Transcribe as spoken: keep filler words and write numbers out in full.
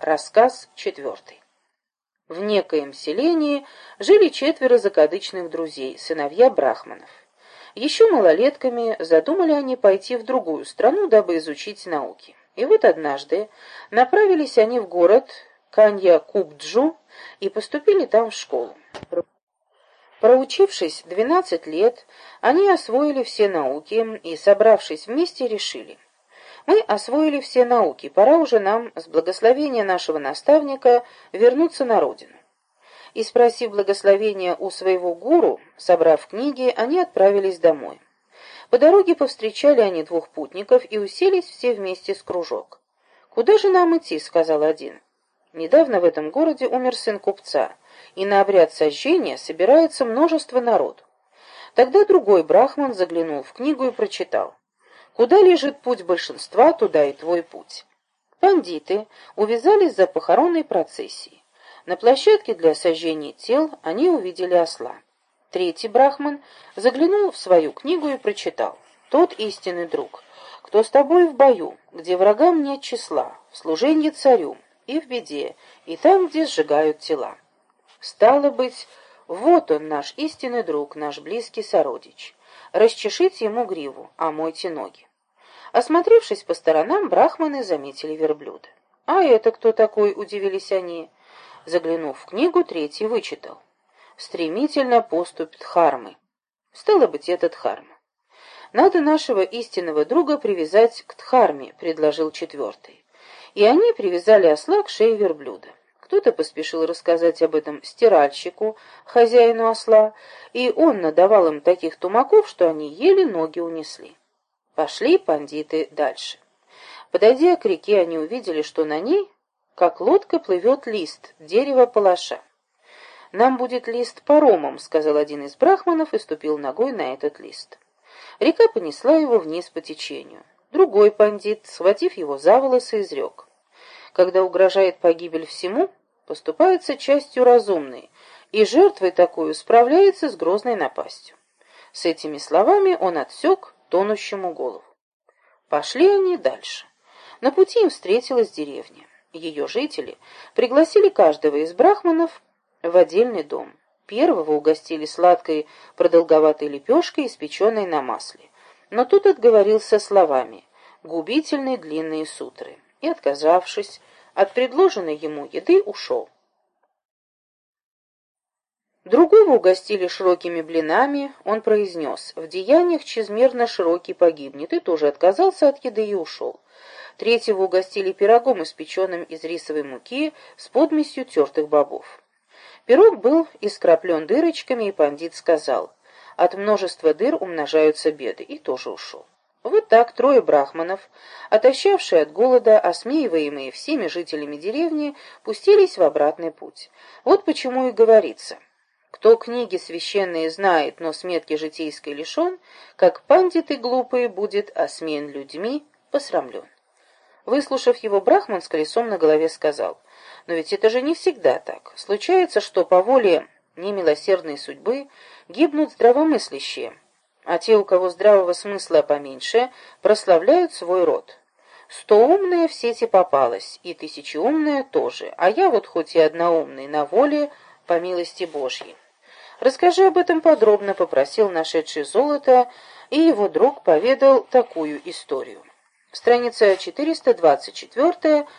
Рассказ четвертый. В некоем селении жили четверо закадычных друзей, сыновья брахманов. Еще малолетками задумали они пойти в другую страну, дабы изучить науки. И вот однажды направились они в город Канья-Кубджу и поступили там в школу. Проучившись двенадцать лет, они освоили все науки и, собравшись вместе, решили: мы освоили все науки, пора уже нам, с благословения нашего наставника, вернуться на родину. И, спросив благословения у своего гуру, собрав книги, они отправились домой. По дороге повстречали они двух путников и уселись все вместе с кружок. «Куда же нам идти?» — сказал один. «Недавно в этом городе умер сын купца, и на обряд сожжения собирается множество народу». Тогда другой брахман заглянул в книгу и прочитал: «Куда лежит путь большинства, туда и твой путь». Пандиты увязались за похоронной процессией. На площадке для сожжения тел они увидели осла. Третий брахман заглянул в свою книгу и прочитал: «Тот истинный друг, кто с тобой в бою, где врагам нет числа, в служении царю, и в беде, и там, где сжигают тела». Стало быть, вот он, наш истинный друг, наш близкий сородич. Расчешите ему гриву, омойте ноги. Осмотревшись по сторонам, брахманы заметили верблюда. «А это кто такой?» — удивились они. Заглянув в книгу, третий вычитал: «Стремительно поступит Дхармы». Стало быть, это Дхарма. «Надо нашего истинного друга привязать к Дхарме», — предложил четвертый. И они привязали осла к шее верблюда. Кто-то поспешил рассказать об этом стиральщику, хозяину осла, и он надавал им таких тумаков, что они еле ноги унесли. Пошли пандиты дальше. Подойдя к реке, они увидели, что на ней, как лодка, плывет лист, дерево палаша. «Нам будет лист паромом», — сказал один из брахманов и ступил ногой на этот лист. Река понесла его вниз по течению. Другой пандит, схватив его за волосы, изрек: «Когда угрожает погибель всему, поступается частью разумной, и жертвой такую справляется с грозной напастью». С этими словами он отсек тонущему голову. Пошли они дальше. На пути им встретилась деревня. Ее жители пригласили каждого из брахманов в отдельный дом. Первого угостили сладкой продолговатой лепешкой, испеченной на масле. Но тут отговорился словами «губительные длинные сутры» и, отказавшись от предложенной ему еды, ушел. Другого угостили широкими блинами, он произнес: «В деяниях чрезмерно широкий погибнет», и тоже отказался от еды и ушел. Третьего угостили пирогом, испеченным из рисовой муки с подмесью тертых бобов. Пирог был искроплен дырочками, и пандит сказал: «От множества дыр умножаются беды», и тоже ушел. Вот так трое брахманов, отощавшие от голода, осмеиваемые всеми жителями деревни, пустились в обратный путь. Вот почему и говорится: кто книги священные знает, но сметки житейской лишен, как пандиты глупые будет осмеян людьми, посрамлен. Выслушав его, брахман с колесом на голове сказал: «Но ведь это же не всегда так. Случается, что по воле немилосердной судьбы гибнут здравомыслящие, а те, у кого здравого смысла поменьше, прославляют свой род. Стоумная в сети попалась, и тысячеумная тоже, а я вот хоть и одноумный на воле, по милости Божьей». «Расскажи об этом подробно», — попросил нашедший золото, и его друг поведал такую историю. Страница четыреста двадцать четыре,